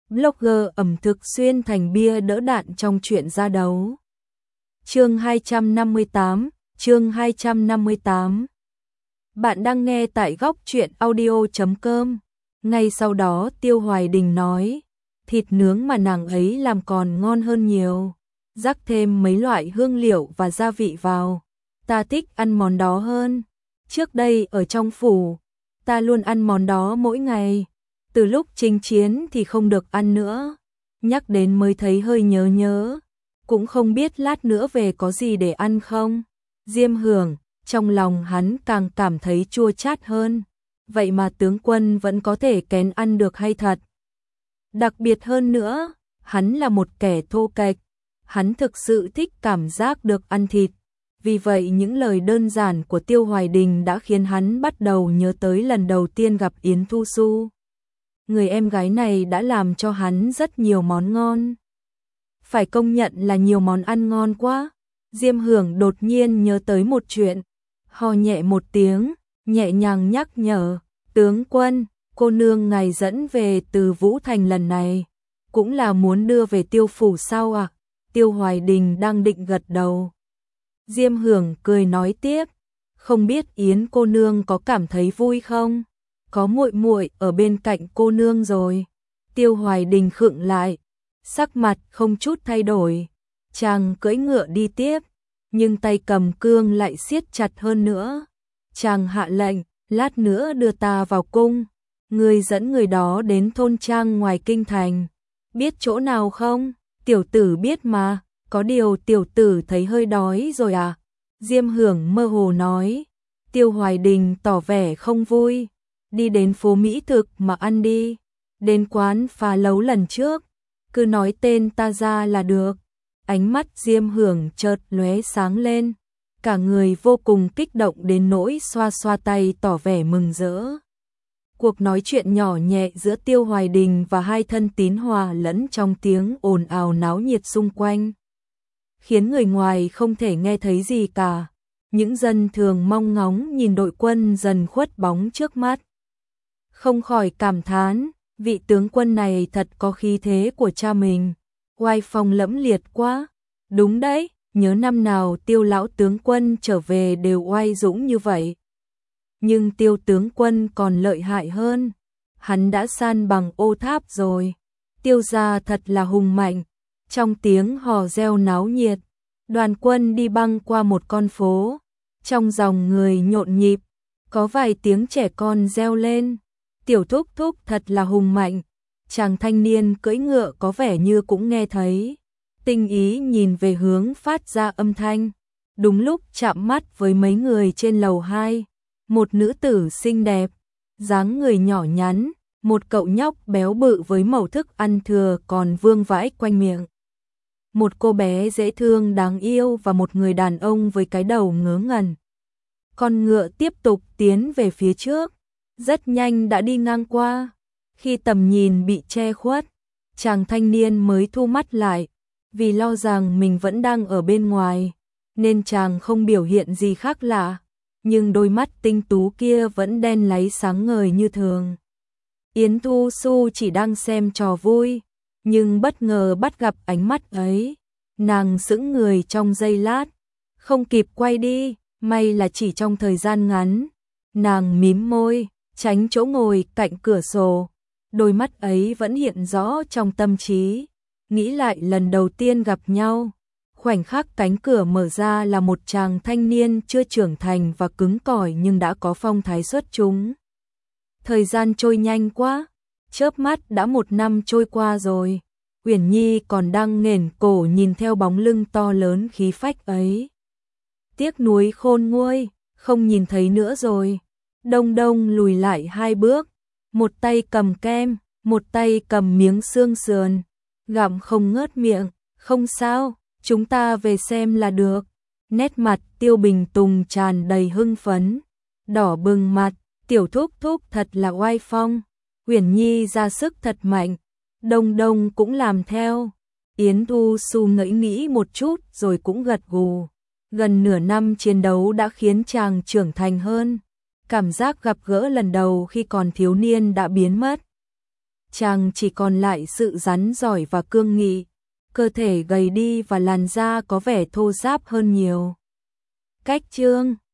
Blogger ẩm thực xuyên thành bia đỡ đạn trong chuyện ra đấu. Chương 258. Bạn đang nghe tại góc truyện audio.com. Ngay sau đó Tiêu Hoài Đình nói, thịt nướng mà nàng ấy làm còn ngon hơn nhiều, rắc thêm mấy loại hương liệu và gia vị vào. Ta thích ăn món đó hơn. Trước đây ở trong phủ, ta luôn ăn món đó mỗi ngày. Từ lúc chinh chiến thì không được ăn nữa. Nhắc đến mới thấy hơi nhớ. Cũng không biết lát nữa về có gì để ăn không. Diêm Hưởng, trong lòng hắn càng cảm thấy chua chát hơn. Vậy mà tướng quân vẫn có thể kén ăn được hay thật. Đặc biệt hơn nữa, hắn là một kẻ thô kệch. Hắn thực sự thích cảm giác được ăn thịt. Vì vậy những lời đơn giản của Tiêu Hoài Đình đã khiến hắn bắt đầu nhớ tới lần đầu tiên gặp Yến Thu Xu. Người em gái này đã làm cho hắn rất nhiều món ngon. Phải công nhận là nhiều món ăn ngon quá. Diêm Hưởng đột nhiên nhớ tới một chuyện. Ho nhẹ một tiếng, nhẹ nhàng nhắc nhở. Tướng quân, cô nương ngài dẫn về từ Vũ Thành lần này, cũng là muốn đưa về Tiêu phủ sao ạ? Tiêu Hoài Đình đang định gật đầu. Diêm Hưởng cười nói tiếp, không biết Yến cô nương có cảm thấy vui không? Có muội muội ở bên cạnh cô nương rồi. Tiêu Hoài Đình khựng lại, sắc mặt không chút thay đổi. Chàng cưỡi ngựa đi tiếp, nhưng tay cầm cương lại siết chặt hơn nữa. Chàng hạ lệnh, lát nữa đưa ta vào cung. Người dẫn người đó đến thôn trang ngoài kinh thành. Biết chỗ nào không? Tiểu tử biết mà, có điều tiểu tử thấy hơi đói rồi à? Diêm Hưởng mơ hồ nói. Tiêu Hoài Đình tỏ vẻ không vui. Đi đến phố Mỹ Thực mà ăn đi. Đến quán phá lấu lần trước, cứ nói tên ta ra là được. Ánh mắt Diêm Hưởng chợt lóe sáng lên. Cả người vô cùng kích động đến nỗi xoa xoa tay tỏ vẻ mừng rỡ. Cuộc nói chuyện nhỏ nhẹ giữa Tiêu Hoài Đình và hai thân tín hòa lẫn trong tiếng ồn ào náo nhiệt xung quanh, khiến người ngoài không thể nghe thấy gì cả. Những dân thường mong ngóng nhìn đội quân dần khuất bóng trước mắt, không khỏi cảm thán, vị tướng quân này thật có khí thế của cha mình, oai phong lẫm liệt quá. Đúng đấy, nhớ năm nào Tiêu lão tướng quân trở về đều oai dũng như vậy. Nhưng Tiêu tướng quân còn lợi hại hơn, hắn đã san bằng Ô Tháp rồi. Tiêu gia thật là hùng mạnh. Trong tiếng hò reo náo nhiệt, đoàn quân đi băng qua một con phố, trong dòng người nhộn nhịp, có vài tiếng trẻ con reo lên. Tiểu thúc thúc thật là hùng mạnh. Chàng thanh niên cưỡi ngựa có vẻ như cũng nghe thấy, tinh ý nhìn về hướng phát ra âm thanh. Đúng lúc chạm mắt với mấy người trên lầu 2, một nữ tử xinh đẹp, dáng người nhỏ nhắn, một cậu nhóc béo bự với mẩu thức ăn thừa còn vương vãi quanh miệng. Một cô bé dễ thương đáng yêu và một người đàn ông với cái đầu ngớ ngẩn. Con ngựa tiếp tục tiến về phía trước, rất nhanh đã đi ngang qua. Khi tầm nhìn bị che khuất, chàng thanh niên mới thu mắt lại, vì lo rằng mình vẫn đang ở bên ngoài, nên chàng không biểu hiện gì khác lạ, nhưng đôi mắt tinh tú kia vẫn đen láy sáng ngời như thường. Yến Thu Xu chỉ đang xem trò vui, nhưng bất ngờ bắt gặp ánh mắt ấy, nàng sững người trong giây lát, không kịp quay đi, may là chỉ trong thời gian ngắn. Nàng mím môi, tránh chỗ ngồi cạnh cửa sổ, đôi mắt ấy vẫn hiện rõ trong tâm trí, nghĩ lại lần đầu tiên gặp nhau. Khoảnh khắc cánh cửa mở ra là một chàng thanh niên chưa trưởng thành và cứng cỏi nhưng đã có phong thái xuất chúng. Thời gian trôi nhanh quá, chớp mắt đã 1 năm trôi qua rồi. Uyển Nhi còn đang nghển cổ nhìn theo bóng lưng to lớn khí phách ấy. Tiếc nuối khôn nguôi, không nhìn thấy nữa rồi. Đông Đông lùi lại 2 bước, một tay cầm kem, một tay cầm miếng xương sườn, gặm không ngớt miệng. Không sao, chúng ta về xem là được. Nét mặt Tiêu Bình Tùng tràn đầy hưng phấn, đỏ bừng mặt. Tiểu thúc thúc thật là oai phong. Uyển Nhi ra sức thật mạnh, Đông Đông cũng làm theo. Yến Thu Xu ngẫy nghĩ một chút rồi cũng gật gù. Gần nửa năm chiến đấu đã khiến chàng trưởng thành hơn. Cảm giác gặp gỡ lần đầu khi còn thiếu niên đã biến mất. chàng chỉ còn lại sự rắn giỏi và cương nghị, cơ thể gầy đi và làn da có vẻ thô ráp hơn nhiều. Cách chương